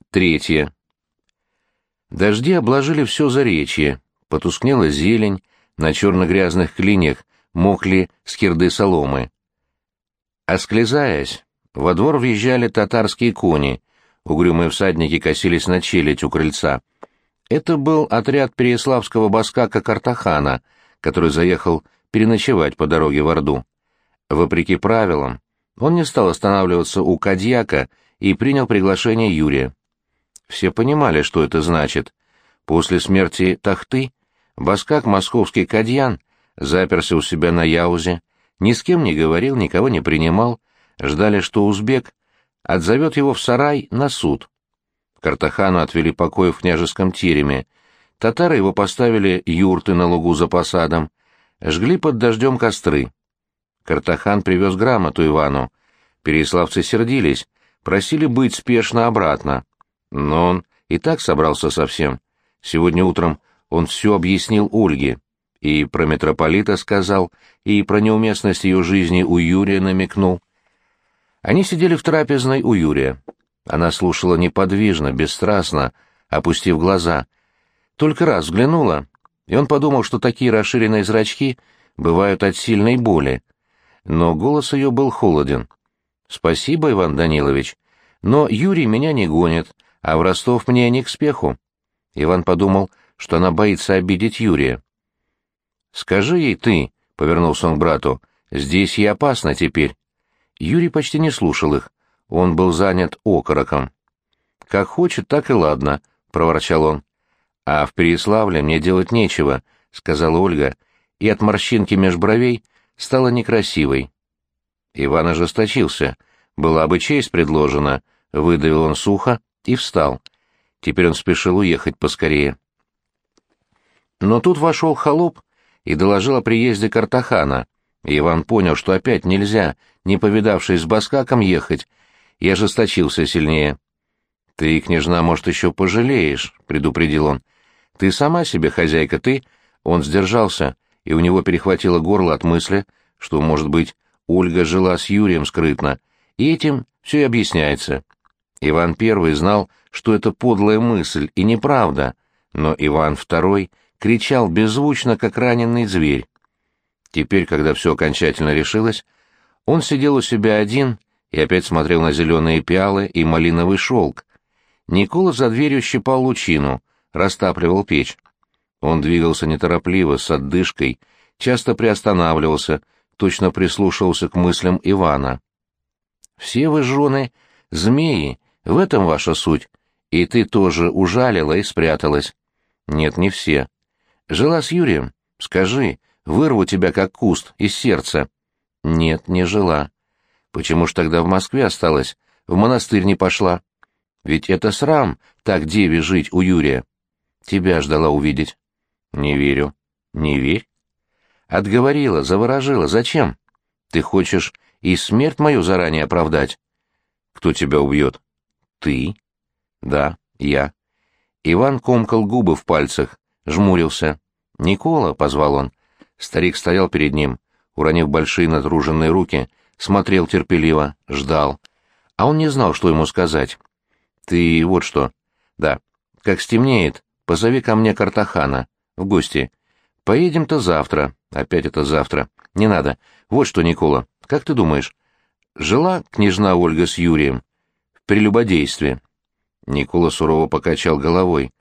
Третье. Дожди обложили все заречье, потускнела зелень, на черно-грязных клиньях мокли скирды соломы. Осклизаясь, во двор въезжали татарские кони, угрюмые всадники косились на челядь у крыльца. Это был отряд переяславского баскака Картахана, который заехал переночевать по дороге в Орду. Вопреки правилам, он не стал останавливаться у Кадьяка и принял приглашение Юрия. Все понимали, что это значит. После смерти Тахты баскак московский Кадьян заперся у себя на Яузе, ни с кем не говорил, никого не принимал, ждали, что узбек отзовет его в сарай на суд. Картахану отвели покой в княжеском тереме, татары его поставили юрты на лугу за посадом, жгли под дождем костры. Картахан привез грамоту Ивану. Переяславцы сердились, просили быть спешно обратно. Но он и так собрался совсем. Сегодня утром он все объяснил Ольге. И про митрополита сказал, и про неуместность ее жизни у Юрия намекнул. Они сидели в трапезной у Юрия. Она слушала неподвижно, бесстрастно, опустив глаза. Только раз взглянула, и он подумал, что такие расширенные зрачки бывают от сильной боли. Но голос ее был холоден. «Спасибо, Иван Данилович, но Юрий меня не гонит, а в Ростов мне не к спеху». Иван подумал, что она боится обидеть Юрия. «Скажи ей ты», — повернулся он к брату, — «здесь ей опасно теперь». Юрий почти не слушал их. Он был занят окороком. «Как хочет, так и ладно», — проворчал он. «А в Переяславле мне делать нечего», — сказала Ольга, и от морщинки меж бровей стала некрасивой. Иван ожесточился. «Была бы честь предложена», — выдавил он сухо и встал. Теперь он спешил уехать поскорее. Но тут вошел холоп и доложил о приезде Картахана, и Иван понял, что опять нельзя, не повидавшись с баскаком, ехать, и ожесточился сильнее. «Ты, княжна, может, еще пожалеешь», — предупредил он. «Ты сама себе хозяйка, ты...» Он сдержался, и у него перехватило горло от мысли, что, может быть, Ольга жила с Юрием скрытно, и этим все и объясняется. Иван I знал, что это подлая мысль и неправда, но Иван II кричал беззвучно, как раненый зверь. Теперь, когда все окончательно решилось, он сидел у себя один и опять смотрел на зеленые пиалы и малиновый шелк. Никола за дверью щипал лучину, растапливал печь. Он двигался неторопливо, с отдышкой, часто приостанавливался, точно прислушивался к мыслям Ивана. «Все вы, жены, змеи, в этом ваша суть, и ты тоже ужалила и спряталась». «Нет, не все. Жила с Юрием? Скажи, вырву тебя как куст из сердца». «Нет, не жила». «Почему ж тогда в Москве осталась, в монастырь не пошла? Ведь это срам так деве жить у Юрия». «Тебя ждала увидеть». «Не верю». «Не верь». «Отговорила, заворожила. Зачем? Ты хочешь и смерть мою заранее оправдать?» «Кто тебя убьет?» «Ты?» «Да, я». Иван комкал губы в пальцах, жмурился. «Никола», — позвал он. Старик стоял перед ним, уронив большие натруженные руки, смотрел терпеливо, ждал. А он не знал, что ему сказать. «Ты вот что. Да, как стемнеет, позови ко мне Картахана. В гости. Поедем-то завтра. Опять это завтра. Не надо. Вот что, Никола, как ты думаешь, жила княжна Ольга с Юрием в прелюбодействе?» Никола сурово покачал головой.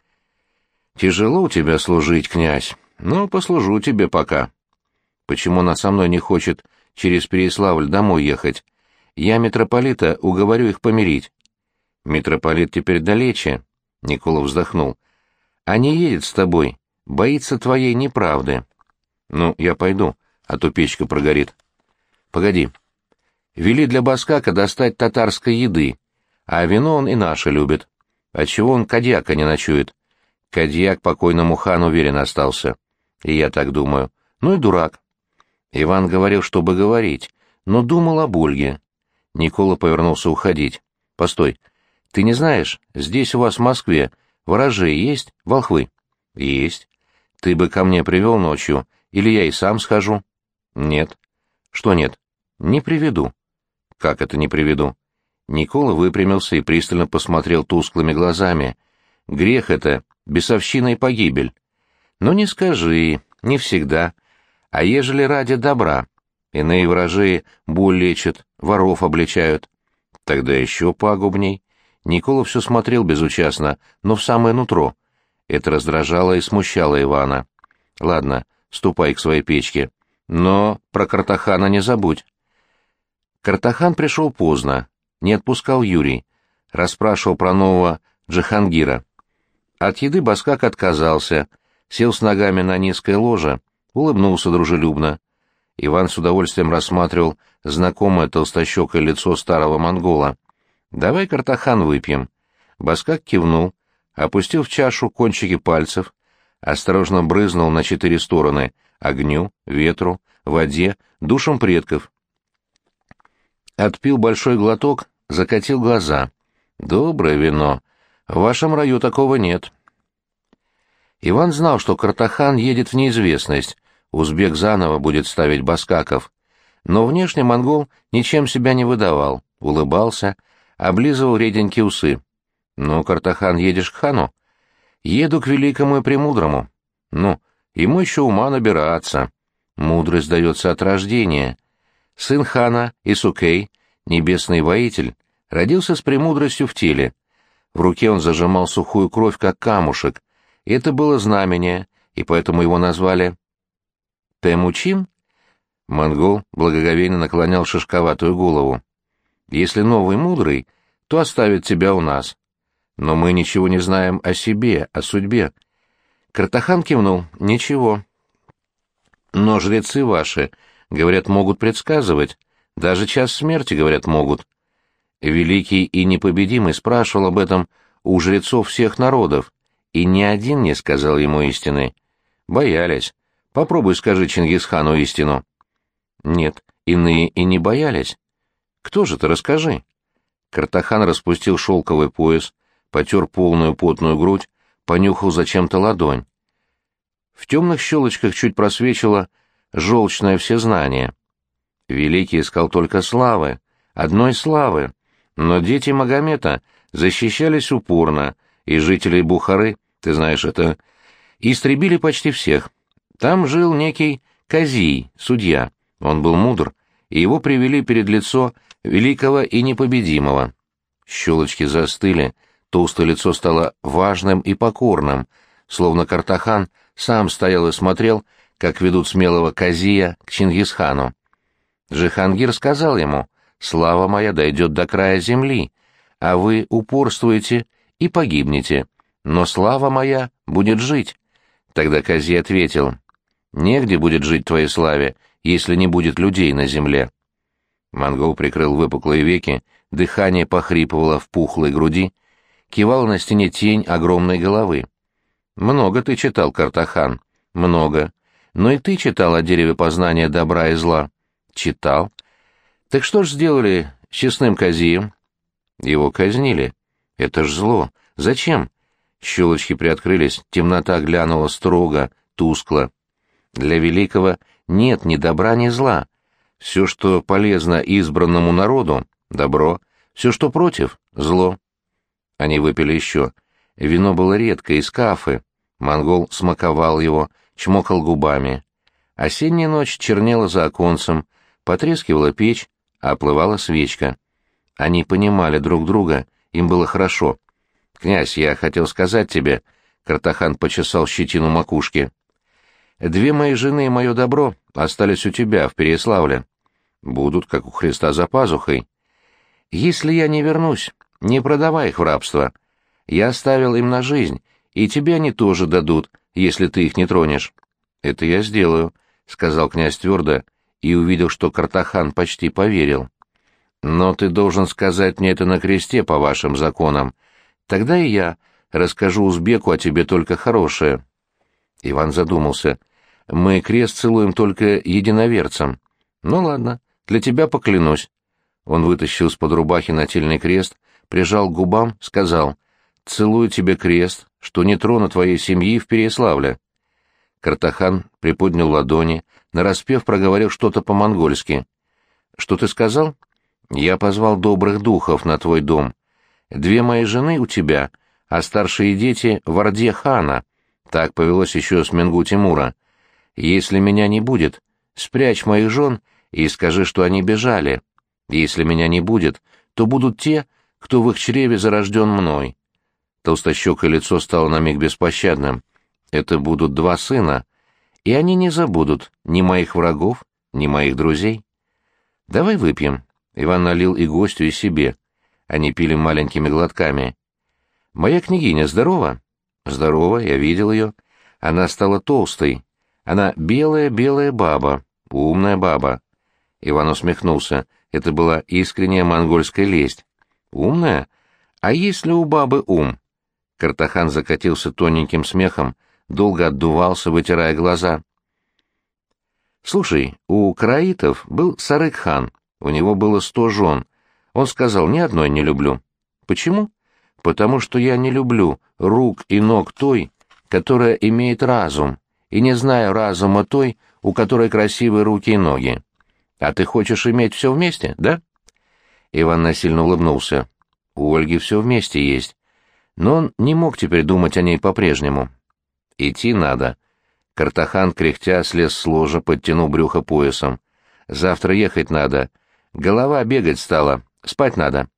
«Тяжело у тебя служить, князь, но послужу тебе пока». «Почему она со мной не хочет через Переяславль домой ехать? Я митрополита уговорю их помирить». «Митрополит теперь далече», — Никола вздохнул. «А не едет с тобой, боится твоей неправды». «Ну, я пойду, а то печка прогорит». «Погоди. Вели для баскака достать татарской еды, а вино он и наше любит. Отчего он Кадьяка не ночует?» Кадьяк покойному хану верен остался. И я так думаю. Ну и дурак. Иван говорил, чтобы говорить, но думал об Ольге. Никола повернулся уходить. «Постой. Ты не знаешь, здесь у вас в Москве ворожеи есть, волхвы?» «Есть. Ты бы ко мне привел ночью, или я и сам схожу?» «Нет». «Что нет?» «Не приведу». «Как это не приведу?» Никола выпрямился и пристально посмотрел тусклыми глазами. Грех это, бесовщина и погибель. Но не скажи, не всегда. А ежели ради добра? Иные вражи боль лечат, воров обличают. Тогда еще пагубней. Никола все смотрел безучастно, но в самое нутро. Это раздражало и смущало Ивана. Ладно, ступай к своей печке. Но про Картахана не забудь. Картахан пришел поздно, не отпускал Юрий. Расспрашивал про нового Джихангира. От еды Баскак отказался, сел с ногами на низкое ложе, улыбнулся дружелюбно. Иван с удовольствием рассматривал знакомое толстощекое лицо старого монгола. «Давай, Картахан, выпьем». Баскак кивнул, опустил в чашу кончики пальцев, осторожно брызнул на 4 стороны — огню, ветру, воде, душам предков. Отпил большой глоток, закатил глаза. «Доброе вино. В вашем раю такого нет». Иван знал, что Картахан едет в неизвестность, узбек заново будет ставить баскаков. Но внешне монгол ничем себя не выдавал, улыбался, облизывал реденькие усы. «Ну, Картахан, едешь к хану?» «Еду к великому и премудрому». «Ну, ему еще ума набираться. Мудрость дается от рождения. Сын хана Исукей, небесный воитель, родился с премудростью в теле. В руке он зажимал сухую кровь, как камушек. Это было знамение, и поэтому его назвали Темучин?» Монгол благоговейно наклонял шишковатую голову. «Если новый мудрый, то оставит тебя у нас. Но мы ничего не знаем о себе, о судьбе». Картахан кивнул. «Ничего. Но жрецы ваши, говорят, могут предсказывать. Даже час смерти, говорят, могут». Великий и непобедимый спрашивал об этом у жрецов всех народов, и ни один не сказал ему истины. Боялись. Попробуй скажи Чингисхану истину. Нет, иные и не боялись. Кто же ты, расскажи. Картахан распустил шелковый пояс, потер полную потную грудь, понюхал зачем-то ладонь. В темных щелочках чуть просвечило желчное всезнание. Великий искал только славы, одной славы, но дети Магомета защищались упорно, и жителей Бухары, ты знаешь это, истребили почти всех. Там жил некий Казий, судья. Он был мудр, и его привели перед лицо великого и непобедимого. Щелочки застыли, толстое лицо стало важным и покорным, словно Картахан сам стоял и смотрел, как ведут смелого Казия к Чингисхану. Джихангир сказал ему: «Слава моя дойдет до края земли, а вы упорствуете и погибнете, но слава моя будет жить». Тогда Казий ответил: «Негде будет жить твоей славе, если не будет людей на земле». Монгол прикрыл выпуклые веки, дыхание похрипывало в пухлой груди, кивала на стене тень огромной головы. «Много ты читал, Картахан, много. Но и ты читал о дереве познания добра и зла». «Читал. Так что ж сделали с честным Казием?» «Его казнили. Это ж зло. Зачем?» Щелочки приоткрылись, темнота глянула строго, тускло. «Для великого нет ни добра, ни зла. Все, что полезно избранному народу — добро, все, что против — зло». Они выпили еще. Вино было редкое, из кафы. Монгол смаковал его, чмокал губами. Осенняя ночь чернела за оконцем, потрескивала печь, а оплывала свечка. Они понимали друг друга, им было хорошо. «Князь, я хотел сказать тебе...» — Картахан почесал щетину макушки. «2 мои жены и мое добро остались у тебя, в Переяславле. Будут, как у Христа, за пазухой. Если я не вернусь, не продавай их в рабство. Я оставил им на жизнь, и тебе они тоже дадут, если ты их не тронешь». «Это я сделаю», — сказал князь твердо, и увидел, что Картахан почти поверил. «Но ты должен сказать мне это на кресте по вашим законам. Тогда и я расскажу узбеку о тебе только хорошее». Иван задумался. «Мы крест целуем только единоверцам». «Ну ладно, для тебя поклянусь». Он вытащил из-под рубахи нательный крест, прижал к губам, сказал: «Целую тебе крест, что не трону твоей семьи в Переяславле». Картахан приподнял ладони, нараспев проговорил что-то по-монгольски. «Что ты сказал?» Я позвал добрых духов на твой дом. 2 мои жены у тебя, а старшие дети в Орде хана. Так повелось еще с Менгу Тимура. Если меня не будет, спрячь моих жен и скажи, что они бежали. Если меня не будет, то будут те, кто в их чреве зарожден мной». Толстощекое лицо стало на миг беспощадным. «Это будут 2 сына, и они не забудут ни моих врагов, ни моих друзей. Давай выпьем». Иван налил и гостю, и себе. Они пили маленькими глотками. «Моя княгиня здорова?» «Здорова, я видел ее. Она стала толстой. Она белая-белая баба, умная баба». Иван усмехнулся. Это была искренняя монгольская лесть. «Умная? А есть ли у бабы ум?» Картахан закатился тоненьким смехом, долго отдувался, вытирая глаза. «Слушай, у караитов был Сарык-хан, у него было 100 жен. Он сказал, ни одной не люблю. Почему? Потому что я не люблю рук и ног той, которая имеет разум, и не знаю разума той, у которой красивые руки и ноги. А ты хочешь иметь все вместе, да?» Иван насильно улыбнулся. «У Ольги все вместе есть». Но он не мог теперь думать о ней по-прежнему. «Идти надо». Картахан, кряхтя, слез с ложа, подтянув брюхо поясом. «Завтра ехать надо. Голова бегать стала. Спать надо».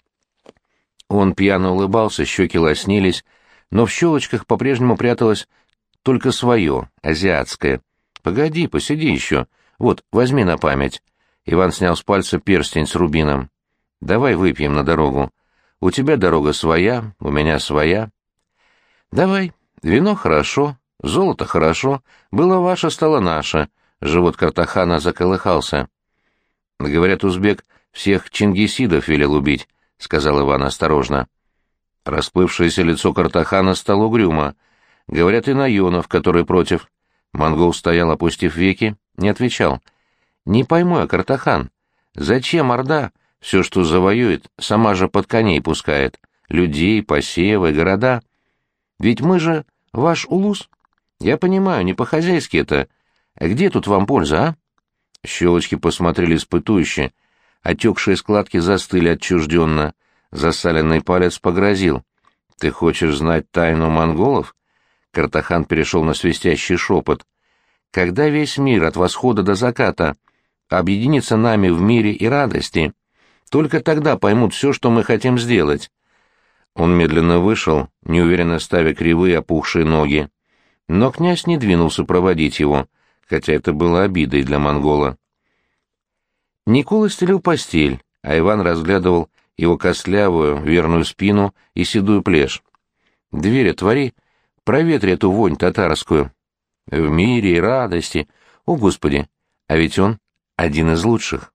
Он пьяно улыбался, щеки лоснились, но в щелочках по-прежнему пряталось только свое, азиатское. «Погоди, посиди еще. Вот, возьми на память». Иван снял с пальца перстень с рубином. «Давай выпьем на дорогу. У тебя дорога своя, у меня своя». «Давай. Вино хорошо, золото хорошо. Было ваше, стало наше». Живот Картахана заколыхался. «Говорят, узбек всех чингисидов велел убить», — сказал Иван осторожно. Расплывшееся лицо Картахана стало угрюмо. «Говорят, и Наёнов, который против». Монгол стоял, опустив веки, не отвечал. «Не пойму я, Картахан, зачем Орда все, что завоюет, сама же под коней пускает? Людей, посевы, города. Ведь мы же ваш улус. Я понимаю, не по-хозяйски это. А где тут вам польза, а?» Щелочки посмотрели испытующе. Отекшие складки застыли отчужденно. Засаленный палец погрозил. «Ты хочешь знать тайну монголов?» Картахан перешел на свистящий шепот. «Когда весь мир от восхода до заката объединится нами в мире и радости, только тогда поймут все, что мы хотим сделать». Он медленно вышел, неуверенно ставя кривые опухшие ноги. Но князь не двинулся проводить его, хотя это было обидой для монгола. Никола стелил постель, а Иван разглядывал его костлявую, верную спину и седую плешь. «Дверь отвори, проветри эту вонь татарскую. В мире и радости. О, Господи! А ведь он один из лучших».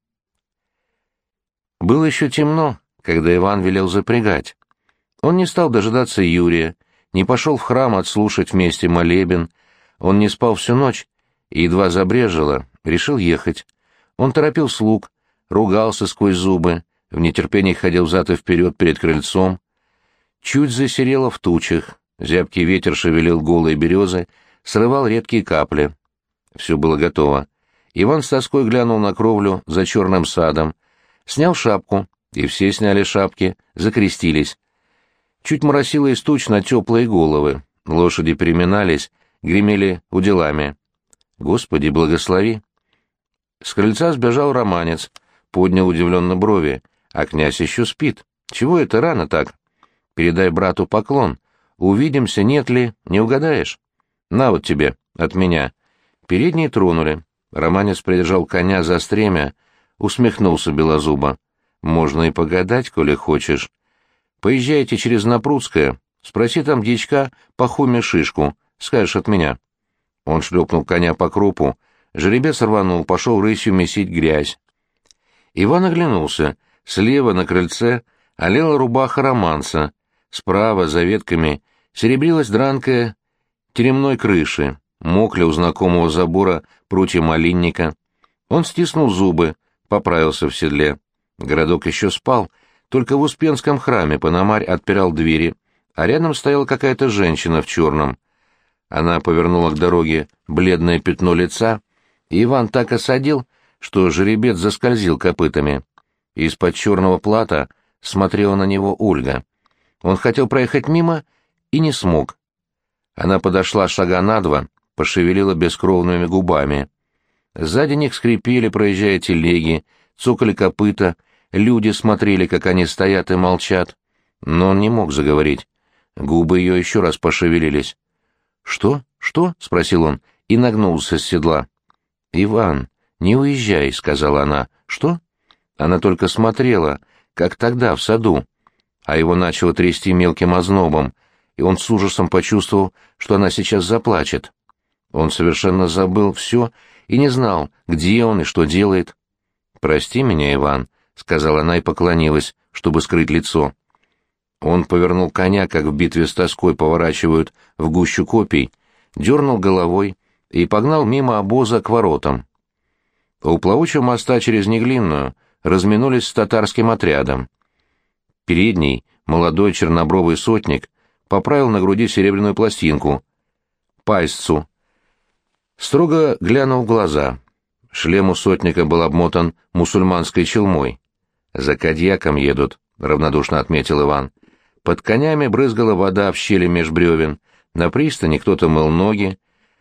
Было еще темно, когда Иван велел запрягать. Он не стал дожидаться Юрия, не пошел в храм отслушать вместе молебен. Он не спал всю ночь и едва забрежило, решил ехать. Он торопил слуг, ругался сквозь зубы, в нетерпении ходил взад и вперед перед крыльцом. Чуть засерело в тучах, зябкий ветер шевелил голые березы, срывал редкие капли. Все было готово. Иван с тоской глянул на кровлю за черным садом, снял шапку, и все сняли шапки, закрестились. Чуть моросило из туч на теплые головы, лошади переминались, гремели уделами. «Господи, благослови!» С крыльца сбежал романец, поднял удивленно брови, а князь еще спит. «Чего это рано так? Передай брату поклон. Увидимся, нет ли, не угадаешь? На вот тебе, от меня». Передние тронули. Романец придержал коня за стремя, усмехнулся белозубо. «Можно и погадать, коли хочешь. Поезжайте через Напрудское, спроси там дьячка Пахуме Шишку, скажешь от меня». Он шлепнул коня по крупу, жеребец рванул, пошел рысью месить грязь. Иван оглянулся. Слева на крыльце олела рубаха романца, справа, за ветками, серебрилась дранка теремной крыши, мокли у знакомого забора прутья малинника. Он стиснул зубы, поправился в седле. Городок еще спал, только в Успенском храме Пономарь отпирал двери, а рядом стояла какая-то женщина в черном. Она повернула к дороге бледное пятно лица, и Иван так осадил, что жеребец заскользил копытами. Из-под черного плата смотрела на него Ольга. Он хотел проехать мимо и не смог. Она подошла шага на два, пошевелила бескровными губами. Сзади них скрипели, проезжая телеги, цокали копыта, люди смотрели, как они стоят и молчат. Но он не мог заговорить. Губы ее еще раз пошевелились. «Что? Что?» — спросил он и нагнулся с седла. «Иван, не уезжай», — сказала она. «Что?» Она только смотрела, как тогда, в саду, а его начало трясти мелким ознобом, и он с ужасом почувствовал, что она сейчас заплачет. Он совершенно забыл все и не знал, где он и что делает. «Прости меня, Иван», — сказала она и поклонилась, чтобы скрыть лицо. Он повернул коня, как в битве с тоской поворачивают в гущу копий, дернул головой и погнал мимо обоза к воротам. У плавучего моста через Неглинную разминулись с татарским отрядом. Передний, молодой чернобровый сотник, поправил на груди серебряную пластинку, пайсцу. Строго глянул в глаза. Шлем у сотника был обмотан мусульманской челмой. «За кадьяком едут», — равнодушно отметил Иван. Под конями брызгала вода в щели меж бревен, на пристани кто-то мыл ноги.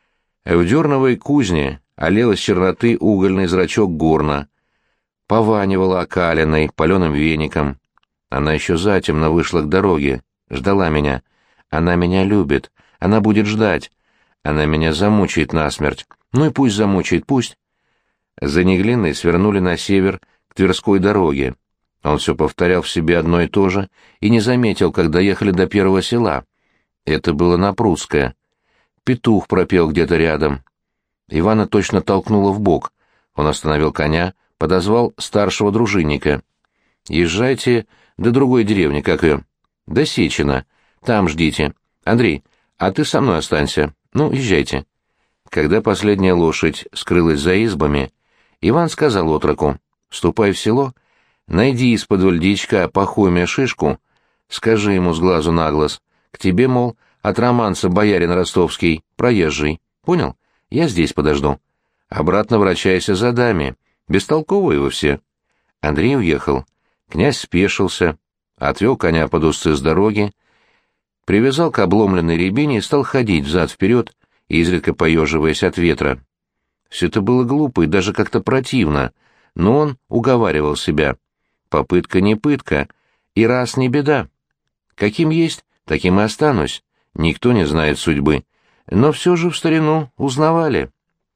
В дерновой кузне олел из черноты угольный зрачок горна, пованивала окалиной, паленым веником. Она еще затемно вышла к дороге, ждала меня. Она меня любит, она будет ждать. Она меня замучает насмерть. Ну и пусть замучает, пусть. За Неглинной свернули на север к Тверской дороге. Он все повторял в себе одно и то же и не заметил, как доехали до первого села. Это было на Прудское. Петух пропел где-то рядом. Ивана точно толкнуло в бок. Он остановил коня, подозвал старшего дружинника. «Езжайте до другой деревни, как ее?» «До Сечина. Там ждите. Андрей, а ты со мной останься. Ну, езжайте». Когда последняя лошадь скрылась за избами, Иван сказал отроку: «Ступай в село, найди из-под дичка Пахомия шишку, скажи ему с глазу на глаз, к тебе, мол, от романса боярин ростовский, проезжий. Понял? Я здесь подожду. Обратно вращайся за даме. Бестолковые вы все». Андрей уехал. Князь спешился, отвел коня под узцы с дороги, привязал к обломленной рябине и стал ходить взад-вперед, изредка поеживаясь от ветра. Все это было глупо и даже как-то противно, но он уговаривал себя. Попытка не пытка, и раз не беда. Каким есть, таким и останусь. Никто не знает судьбы. Но все же в старину узнавали.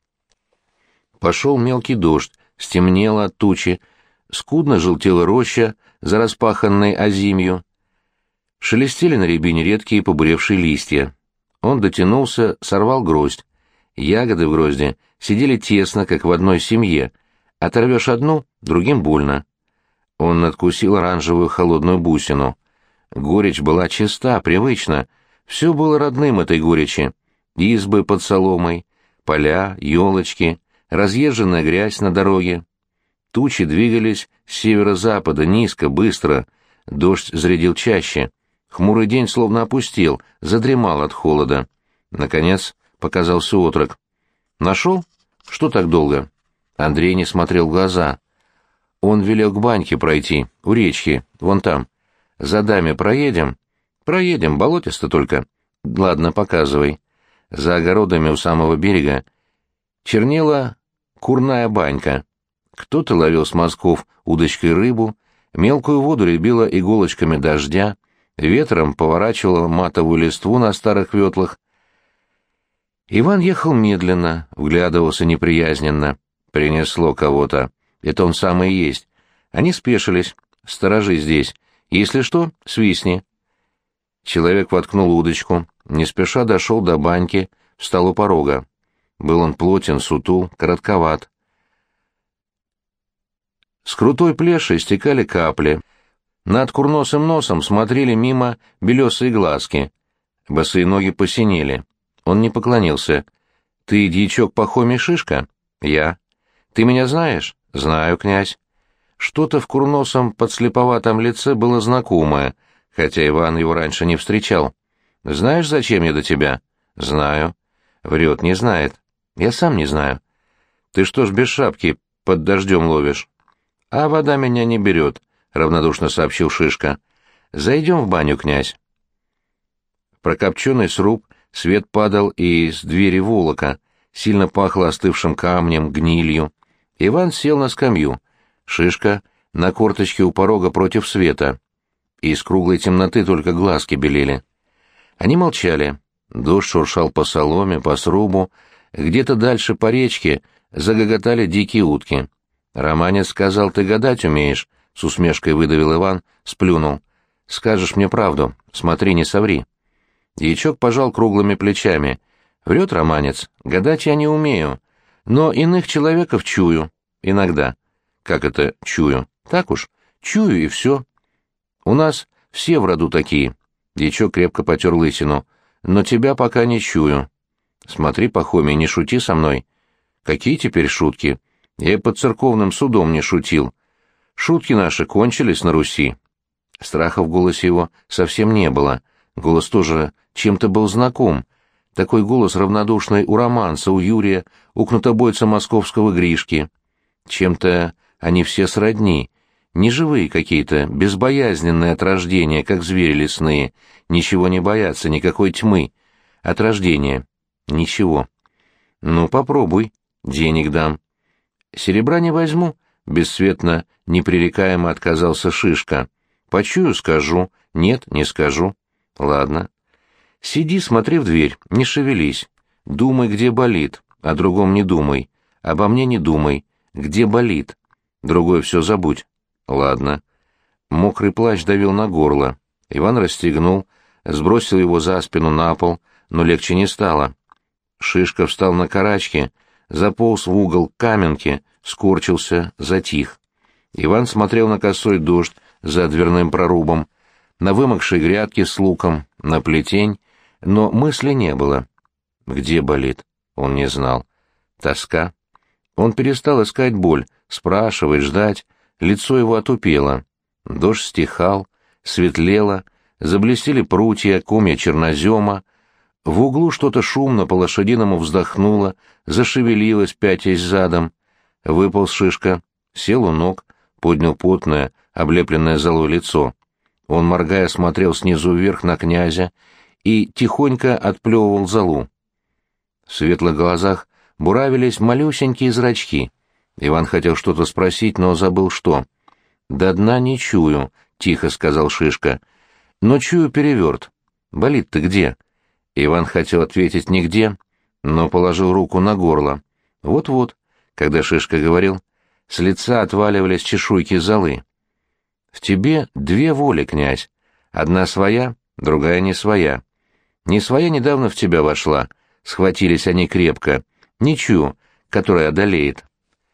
Пошел мелкий дождь, стемнело от тучи, скудно желтела роща за распаханной озимью. Шелестели на рябине редкие побуревшие листья. Он дотянулся, сорвал гроздь. Ягоды в грозде сидели тесно, как в одной семье. Оторвешь одну, другим больно. Он надкусил оранжевую холодную бусину. Горечь была чиста, привычна. Все было родным этой горечи. Избы под соломой, поля, елочки, разъезженная грязь на дороге. Тучи двигались с северо-запада, низко, быстро. Дождь зарядил чаще. Хмурый день словно опустел, задремал от холода. Наконец показался отрок. «Нашел? Что так долго?» Андрей не смотрел в глаза. Он велел к баньке пройти, у речки, вон там. «За даме проедем?» «Проедем, болотисто только». «Ладно, показывай». За огородами у самого берега чернела курная банька. Кто-то ловил с мазков удочкой рыбу, мелкую воду рябило иголочками дождя, ветром поворачивало матовую листву на старых ветлах. Иван ехал медленно, вглядывался неприязненно. Принесло кого-то. Это он сам и есть. Они спешились. «Сторожи здесь. Если что, свистни». Человек воткнул удочку, не спеша дошел до баньки, встал у порога. Был он плотен, сутул, коротковат. С крутой плеши стекали капли. Над курносым носом смотрели мимо белесые глазки. Босые ноги посинели. Он не поклонился. «Ты дьячок Пахомий Шишка?» «Я». «Ты меня знаешь?» «Знаю, князь». Что-то в курносом подслеповатом лице было знакомое, хотя Иван его раньше не встречал. «Знаешь, зачем я до тебя?» «Знаю». «Врет, не знает». «Я сам не знаю». «Ты что ж без шапки под дождем ловишь?» «А вода меня не берет», — равнодушно сообщил Шишка. «Зайдем в баню, князь». Прокопченный сруб, свет падал из двери волока, сильно пахло остывшим камнем, гнилью. Иван сел на скамью. Шишка на корточке у порога против света. Из круглой темноты только глазки белели. Они молчали. Дождь шуршал по соломе, по срубу. Где-то дальше по речке загоготали дикие утки. «Романец сказал, ты гадать умеешь», — с усмешкой выдавил Иван, сплюнул. «Скажешь мне правду, смотри, не соври». Дьячок пожал круглыми плечами. «Врет Романец, гадать я не умею, но иных человеков чую. Иногда». «Как это чую?» «Так уж, чую и все. У нас все в роду такие». Дьячок крепко потер лысину. «Но тебя пока не чую». «Смотри, Пахомий, не шути со мной». «Какие теперь шутки? Я и под церковным судом не шутил. Шутки наши кончились на Руси». Страха в голосе его совсем не было. Голос тоже чем-то был знаком. Такой голос равнодушный у романса, у Юрия, у кнутобойца московского Гришки. Чем-то они все сродни. Неживые какие-то, безбоязненные от рождения, как звери лесные. Ничего не боятся, никакой тьмы. От рождения. Ничего. «Ну, попробуй. Денег дам». «Серебра не возьму», — бесцветно, непререкаемо отказался Шишка. «Почую, скажу. Нет, не скажу». «Ладно». «Сиди, смотри в дверь, не шевелись. Думай, где болит, о другом не думай. Обо мне не думай. Где болит. Другое все забудь». «Ладно». Мокрый плащ давил на горло. Иван расстегнул, сбросил его за спину на пол, но легче не стало. Шишка встал на карачки, заполз в угол каменки, скорчился, затих. Иван смотрел на косой дождь за дверным прорубом, на вымокшие грядки с луком, на плетень, но мысли не было. Где болит? Он не знал. Тоска. Он перестал искать боль, спрашивать, ждать, лицо его отупело. Дождь стихал, светлело, заблестели прутья, комья чернозема. В углу что-то шумно по-лошадиному вздохнуло, зашевелилось, пятясь задом. Выполз Шишка, сел у ног, поднял потное, облепленное золой лицо. Он, моргая, смотрел снизу вверх на князя и тихонько отплевывал золу. В светлых глазах буравились малюсенькие зрачки. Иван хотел что-то спросить, но забыл что. «До дна не чую», — тихо сказал Шишка. «Но чую переверт. Болит-то где?» Иван хотел ответить «нигде», но положил руку на горло. Вот-вот, когда Шишка говорил, с лица отваливались чешуйки золы. «В тебе две воли, князь. Одна своя, другая не своя. Не своя недавно в тебя вошла. Схватились они крепко. Ничью, которая одолеет».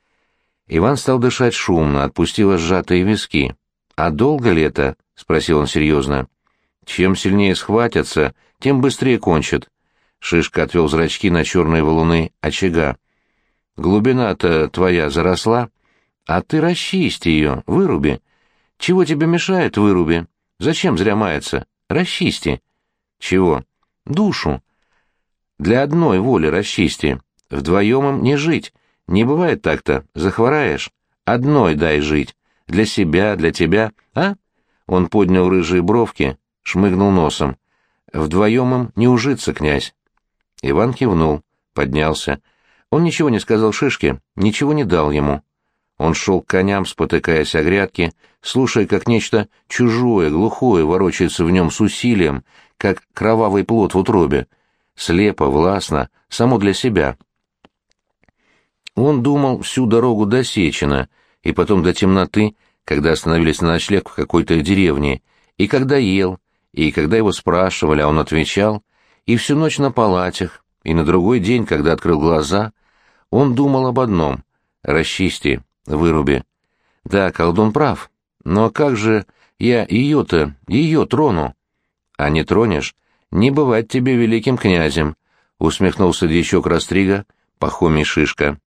Иван стал дышать шумно, отпустил сжатые виски. «А долго ли это?» — спросил он серьезно. «Чем сильнее схватятся, тем быстрее кончат». Шишка отвел зрачки на черные валуны очага. «Глубина-то твоя заросла, а ты расчисти ее, выруби. Чего тебе мешает, выруби? Зачем зря маяться? Расчисти». «Чего?» «Душу. Для одной воли расчисти. Вдвоем им не жить. Не бывает так-то. Захвораешь. Одной дай жить. Для себя, для тебя, а?» Он поднял рыжие бровки, шмыгнул носом. «Вдвоем им не ужиться, князь». Иван кивнул, поднялся. Он ничего не сказал Шишке, ничего не дал ему. Он шел к коням, спотыкаясь о грядки, слушая, как нечто чужое, глухое ворочается в нем с усилием, как кровавый плод в утробе. Слепо, властно, само для себя. Он думал всю дорогу до Сечина, и потом до темноты, когда остановились на ночлег в какой-то деревне, и когда ел, и когда его спрашивали, а он отвечал, и всю ночь на палатях, и на другой день, когда открыл глаза, он думал об одном — расчисти, выруби. Да, колдун прав, но как же я ее трону? А не тронешь, не бывать тебе великим князем, — усмехнулся дьячок Растрига, Пахомий Шишка.